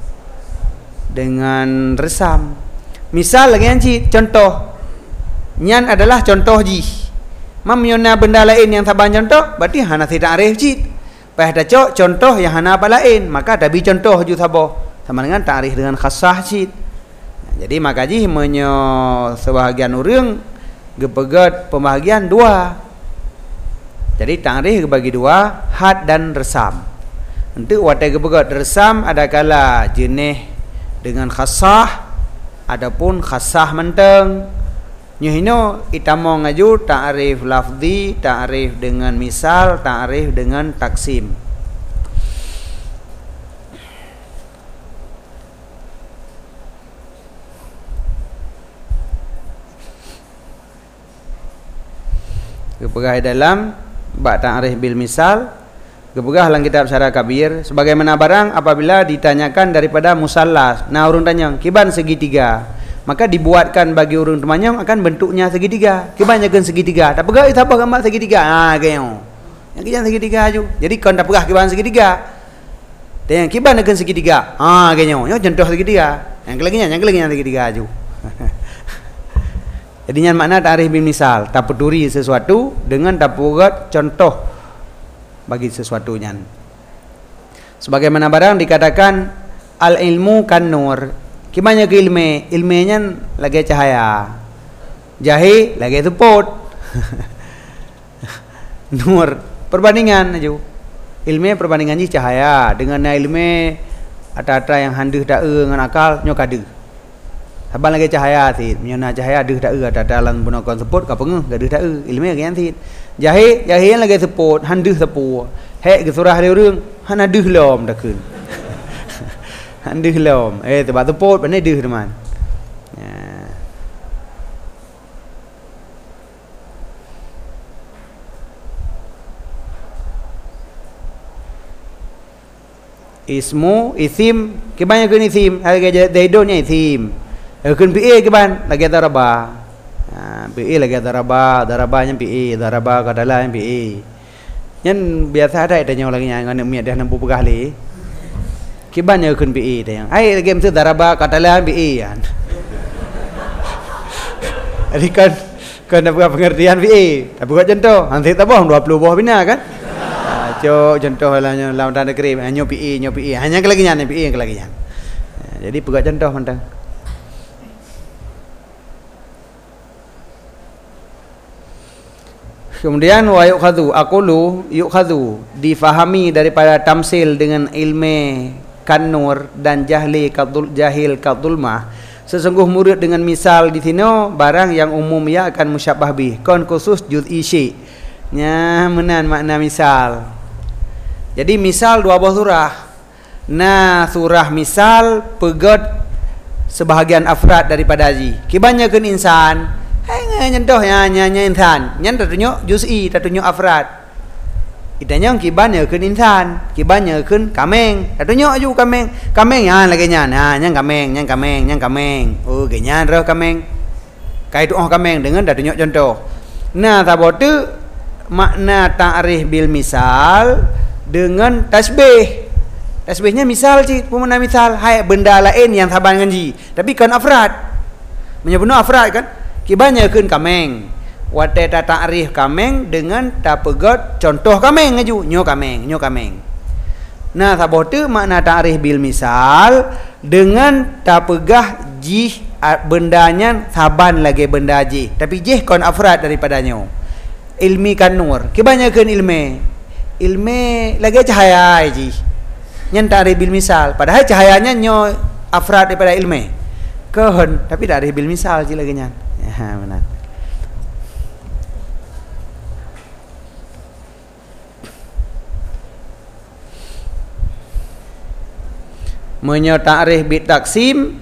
dengan resam misal lagi anci contoh nyan adalah contoh ji mamyona benda lain yang saban contoh berarti hana si ta'rif ji pada contoh yang hana apa lain maka tabi contoh ju sabo sama dengan ta'rif dengan khassah ji. Jadi makaji menyo sebahagian urang gepegat pembahagian dua. Jadi ta'rif bagi dua had dan resam. Untuk wate gepegat resam ada kala jenis dengan khassah adapun khassah menteng. Nyuhino itamo ngaju ta'rif lafzi, ta'rif dengan misal, ta'rif dengan taksim. Kepegah dalam bab ta'rif bil misal kepegah dalam kitab Syarah Kabir sebagaimana barang apabila ditanyakan daripada musallas nah urang tanya kiban segitiga maka dibuatkan bagi urang temanyong akan bentuknya segitiga kiban nyakeun segitiga tak pegah apa gambar segitiga kayong yang kiban segitiga aju jadi kon tak pegah kiban segitiga dan yang kiban nyakeun segitiga kayong yo contoh segitiga yang kelaginya segitiga aju. Jadinya makna ta'rif bil misal tak peduli sesuatu dengan tak buat contoh bagi sesuatunya sebagaimana barang dikatakan al ilmu kan nur kimanya ke ilmenya lagi cahaya jahi lagi teput nur perbandingan aja ilmu perbandingan ji cahaya dengan ilmu ada yang handuh tak dengan akal nyokadu Saban lagi cahaya ti, menyana cahaya aduh tak ada dalam gunakan seput ka pengeuh gaduh tak ilmu kan ti. Jahi lagi seput, handuh sepu. Hek ke surah dia urang, han aduh lom dak keun. Handuh lom. Sebab seput pandai duh teman. Ismu, isim, kebanyakan isim, harga daidonya isim. Kun PA ke ban lagi daraba. PA lagi darabanya PA, daraba kadalah PA. Yang biasa ada tanya lagi yang anak miat dah nampu pegah li. Kiban yang kun BE tanya. Ai game tu daraba katalan BE kan. Jadi kan dapat pengertian BE. Tapi buat contoh, nanti tak bohong 20 buah bina kan. Contoh halanya lawan tanda krim nyo PE hanya kelagi nyan PE kelagi nyan. Jadi buat contoh mentang. Kemudian wa yukhadhu aqulu yukhadhu difahami daripada tamsil dengan ilmu kanur dan jahil kadulmah. Sesungguh murid dengan misal di sini barang yang umum ia akan musyabbah bih kon khusus juz'i syai' nya menan makna misal. Jadi misal dua buah surah. Nah surah misal pegot sebahagian afrad daripada haji. Kebanyakan insan nyentuh nya insan. Nyen tertunjuk juz'i, tertunjuk afrad. Itanya kebanyakan insan, kebanyakan kameng. Tertunjuk ju kameng. Kameng ya lagi nya. Nah, yang kameng. Oh, genyan roh kameng. Kai tu kameng dengan tertunjuk contoh. Nah, tabotu makna ta'rif bil misal dengan tasbih. Tasbihnya misal cik, pemenang misal hai benda lain yang saban dengan ji. Tapi kan afrad. Menyebut afrad kan? Kebanyakan kameng. Wate ta ta'rif kameng dengan ta pegot contoh kameng aju, nyo kameng. Nah, sabotu makna ta'rif bil misal dengan ta pegah ji bendanya saban lagi benda ji. Tapi ji kon afrad daripadanya. Ilmi kanur. Kebanyakan ilmu lagi cahaya ji. Nyen ta'rif bil misal. Padahal cahayanya nyo afrad daripada ilmu. Kehon tapi ta'rif bil misal ji lagi nyan. Ya, benar. Menyo ta'rif bit taksim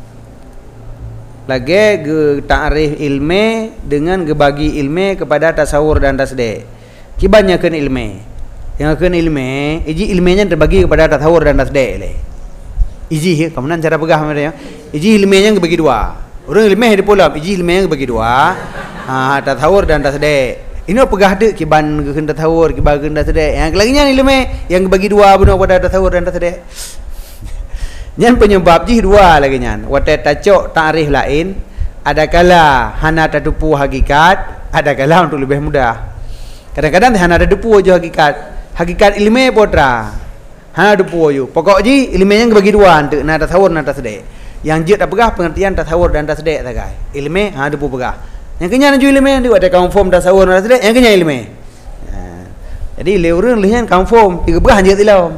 lagi ge ta'rif ilmu dengan gebagi ilmu kepada tasawur dan tasdik. Kebanyakan ilmu. Yang akan ilmu, iji ilmunya terbagi kepada tasawur dan tasdik le. Iji kemudian cara pegah mereka. Iji ilmunya bagi dua. Orang ilmu di pulau, iji ilmunya bagi dua. Tasawur dan tasdik. Ini pegah dek kiban ke tasawur, kiban ke tasdik. Yang lainnya ilmu yang bagi dua benar pada tasawur dan tasdik. Nyan penyebab ji dua lagi nyan. Wate tacok ta'rif lain, ada kala hana tatupu hakikat, ada kala untuk lebih mudah. Kadang-kadang hana tatupu aja hakikat. Hakikat ilmu potra. Hana tatupu aja. Pokok ji ilmunya bagi dua untuk na tasawur na tasdik. Yang je tak pegah pengertian tasawur dan tasdik sagai. Ilmu hana tatupu pegah. Yang kenya ju ilmu dia ada confirm tasawur dan tasdik, yang kenya ilmu. Jadi leureun lihan confirm, tiga pegah je tilau.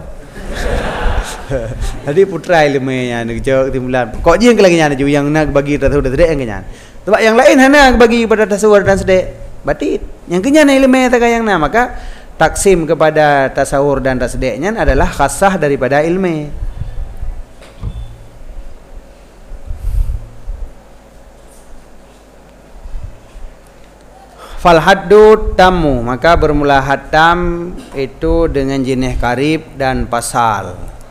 Jadi putra ilmunya nak jauh timbulan. Kok je yang lagi nyana ju yang nak bagi tasawur dan tasdik yang kenya. Sebab yang lain hana bagi pada tasawur dan tasdik. Batit. Yang kenya ilmu tak yang na maka taksim kepada tasawur dan tasdiknya adalah khasah daripada ilmu. Fal haddu tamu, maka bermula hatam itu dengan jenis karib dan pasal.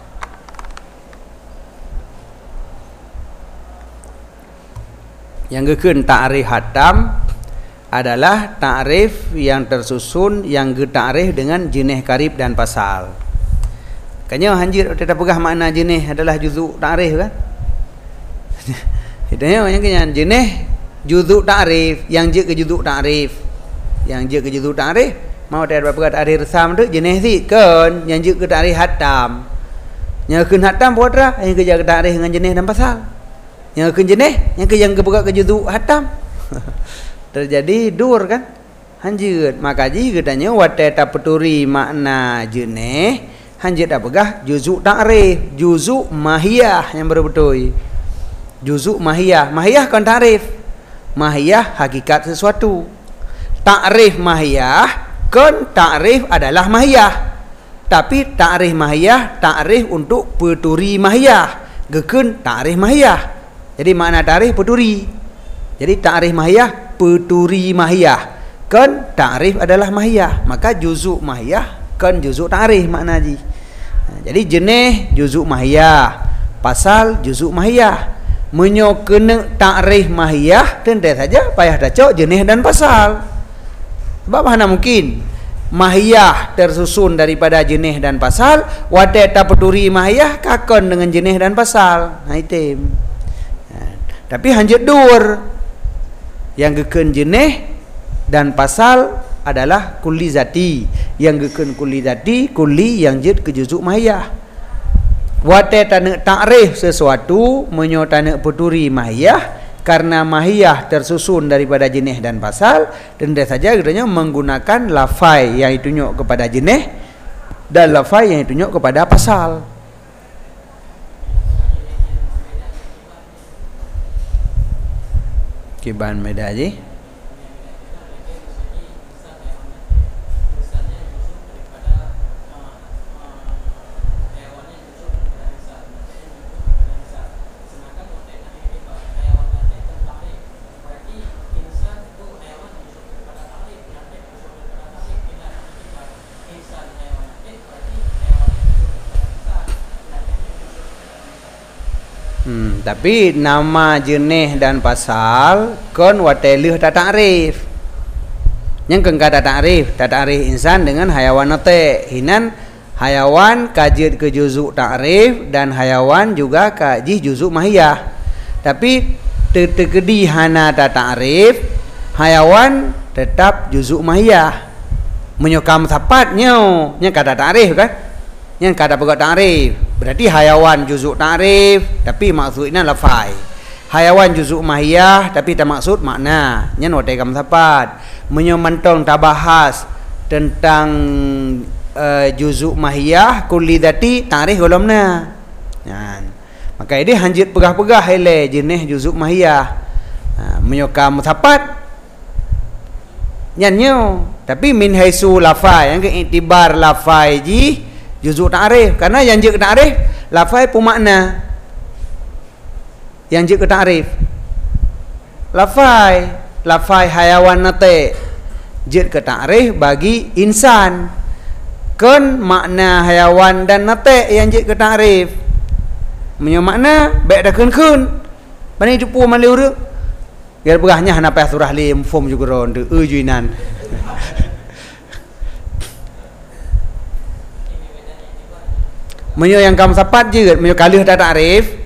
Yang keun ta'rif hatam adalah ta'rif yang tersusun yang ta'rif dengan jenis karib dan pasal. Kanya hanjir kita pegah makna jenis adalah juzuk ta'rif kan? Itu yang kanya jenis juzuk ta'rif, yang je ke juzuk ta'rif. Yang je ke juzuk ta'rif mau ada pegah ta'rif resam tu jenis si kan yang je ke ta'rif hatam. Yang keun hatam putra yang kerja ke ta'rif dengan jenis dan pasal. Yang keun jenis yang ke yang pegah ke juzuk hatam. Terjadi dur kan hanjir. Maka ji katanya wate ta peturi makna jenis hanjir dah pegah juzuk ta'rif, juzuk mahiyah yang betul-betul. Juzuk mahiyah kan ta'rif. Mahiyah hakikat sesuatu. Ta'rif mahiyah kan ta'rif adalah mahiyah. Tapi ta'rif mahiyah ta'rif untuk peturi mahiyah. Gekun ta'rif mahiyah. Jadi makna ta'rif peturi. Jadi ta'rif mahiyah peturi mahiyah kan ta'rif adalah mahiyah, maka juzuk mahiyah kan juzuk ta'rif makna ji. Jadi jenis juzuk mahiyah, pasal juzuk mahiyah. Menyo kena ta'rif mahiyah tentu saja payah tacok jenis dan pasal. Sebab mana mungkin mahiyah tersusun daripada jenis dan pasal, wate tapeduri mahiyah kakon dengan jenis dan pasal. Item. Tapi hanjut dur yang geken jenis dan pasal adalah kulli zati, yang geken kulli zati kulli yang jid ke juzuk mahiyah. Wate tanek takrif sesuatu menyo tanek peduri mahiyah karena mahiyah tersusun daripada jenis dan pasal, dan dia saja katanya menggunakan lafai yang ditunjuk kepada jenis dan lafai yang ditunjuk kepada pasal. Kiban beda je. Tapi nama jenis dan pasal kon watelih tak takrif. Yang kan kata takrif insan dengan hayawan nate. Hinan hayawan kajid ke juzuk takrif dan hayawan juga kaji juzuk mahiyah. Tapi terkedi hana tak takrif, hayawan tetap juzuk mahiyah. Menyokam sapatnya, yang kata takrif kan? Yang kata pegat takrif. Berarti hayawan juzuk ta'rif tapi maksudnya lafai. Hayawan juzuk mahiyah tapi tak maksud makna. Nyan watai kam sapat. Menyomantong tabahas tentang juzuk mahiyah kulli dzati ta'rif golamna. Nyan. Maka ini hanjit pegah-pegah hele jenis juzuk mahiyah. Menyokam sapat. Nyanyo tapi min haisu lafai yang keiktibar lafai ji juzuk ta'rif, karena yang jik ta'rif lafai pun makna. Yang jik ta'rif lafai hayawan nate jik ke ta'rif bagi insan, kan makna hayawan dan nate yang jik ke ta'rif menyo makna baik dah kun bani cupu mali uruk biar berahnya hanapai surah lim form juga ron de ujuinan. Menyo yang kam sapat je menyo kalih tak takrif,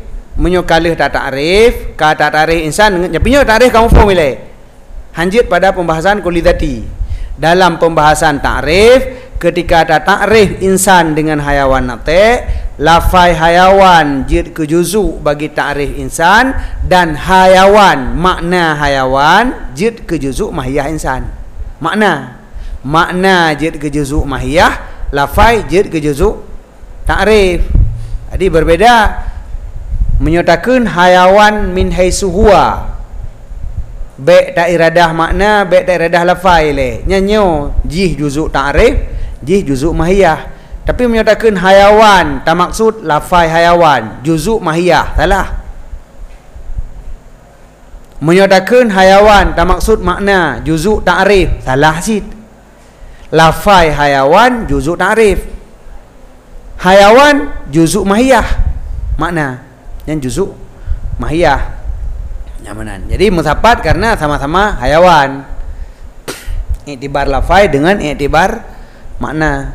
kata takrif insan nyapinya takrif kamu form ile. Hanjit pada pembahasan kulli dzati. Dalam pembahasan takrif ketika ada takrif insan dengan hayawan nate, lafai hayawan jid ke juzu bagi takrif insan dan hayawan makna hayawan jid ke juzu mahiyah insan. Makna jid ke juzu mahiyah, lafai jid ke juzu takrif. Jadi berbeda. Menyatakan hayawan min haisu huwa. Baik tak iradah makna, baik tak iradah lafai le. Nyanyo jih juzuk takrif, jih juzuk mahiyah. Tapi menyatakan hayawan tak maksud lafai hayawan, juzuk mahiyah, salah. Menyatakan hayawan tak maksud makna, juzuk takrif, salah sid. Lafai hayawan juzuk takrif. Hayawan juzuk mahiyah makna yang juzuk mahiyah nyamanan. Jadi musapat karena sama-sama hayawan. Iktibar lafai dengan iktibar makna.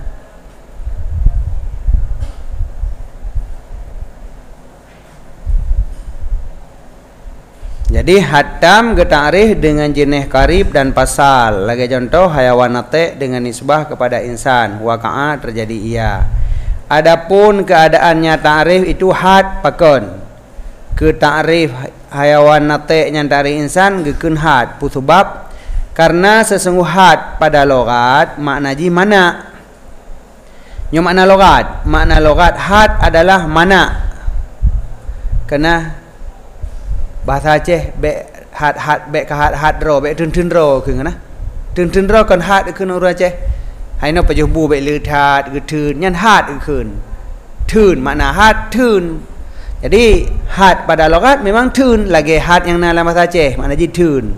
Jadi hatam getakrif dengan jenis karib dan pasal. Lagi contoh hayawan nate dengan nisbah kepada insan, waqa'a terjadi ia. Adapun keadaannya ta'rif itu had pakon. Ke ta'rif hayawan nate yang dari insan gekun had pusubab karena sesungguh had pada logat makna ji mana. Nyo makna logat had adalah mana. Kena bahasa Aceh be had be ka had ro be tun roคือนะtun ro kan hadคือorang Aceh. Hai no pajubu be le that ke tun nyan had keun tun makna had tun. Jadi had pada logat memang tun, lagi had yang dalam bahasa Aceh makna ji tun.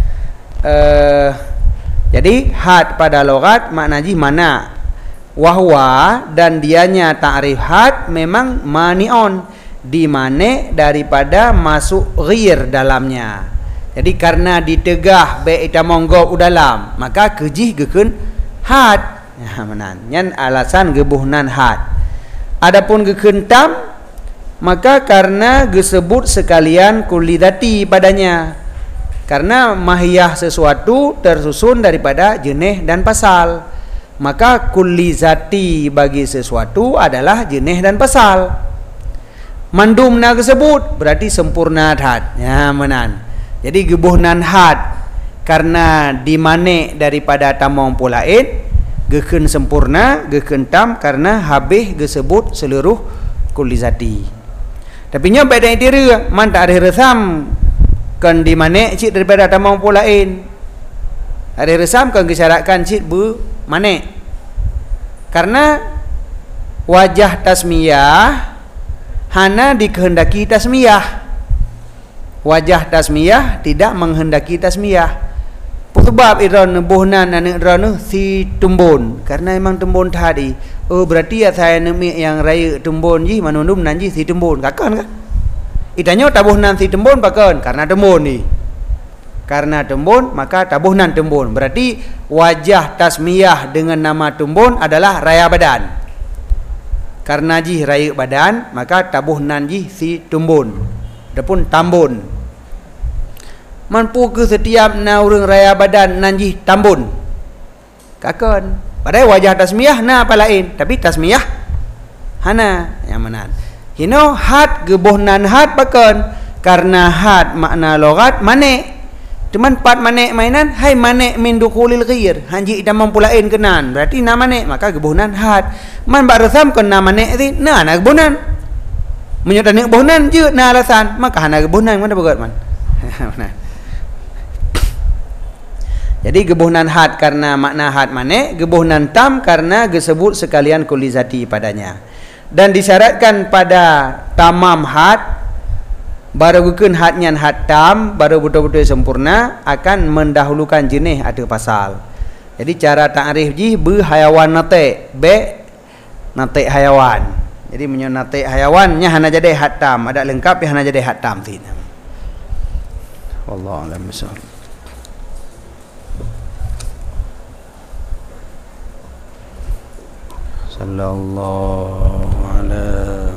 Jadi had pada logat makna ji mana. Wahwa dan dianya ta'rif had memang mani'on, dimane daripada masuk ghir dalamnya. Jadi karena ditegah be ita monggo udalam maka kejih gekun had. Ya menan. Nyan alasan gebuhnan had. Adapun gekeun tam maka karena disebut sekalian kulli dzati padanya. Karena mahiyah sesuatu tersusun daripada jenis dan pasal. Maka kulli zati bagi sesuatu adalah jenis dan pasal. Mandumna tersebut berarti sempurna had. Ya menan. Jadi gebuhnan had karena dimane daripada tamong pulain, gekeun sempurna, gekeun tam karena habis disebut seluruh kulli zati. Tapi nya beda diri man tak ada resam kan di mana cik daripada tamang pulain. Ada resam kan gesyaratkan cik bu mana? Karena wajah tasmiyah hana dikehendaki tasmiyah. Wajah tasmiyah tidak menghendaki tasmiyah. Sebab iran buhnan anak iran si tumbun karena memang tumbun tadi. Oh berarti ya saya nemi yang raya tumbun ji manundum nanji si tumbun kakon kan? Itanya tabuhnan si tumbun pakon karena tumbun ni. Karena tumbun maka tabuhnan tumbun. Berarti wajah tasmiyah dengan nama tumbun adalah raya badan. Karena ji raya badan maka tabuhnan ji si tumbun. Adapun tambun. Mampu ke setiap na urang raya badan nanji tambun. Kakon. Padahal wajah tasmiyah na apa lain, tapi tasmiyah hana yang menan. Hino had gebuhnan had pakon karena had makna logat mane. Cuman pat mane mainan hai mane min dukhulil ghair. Hanji ida mampulain kenan. Berarti na mane maka gebuhnan had. Man ba rasam kon na mane ti na gebuhnan. Menyotane gebuhnan je na alasan maka hana gebuhnan mana bagat man. Jadi gebuhnan had karena makna had mane, gebuhnan tam karena disebut sekalian kulli zati padanya. Dan disyaratkan pada tamam had baru gukeun had nyan had tam baru betul-betul sempurna akan mendahulukan jenis atau pasal. Jadi cara ta'rif ji be hayawan nate, be nate hayawan. Jadi menyo nate hayawan nya hana jadi had tam, ada lengkap ya hana jadi had tam tin. Wallahu a'lam bishawab. Sallallahu alaihi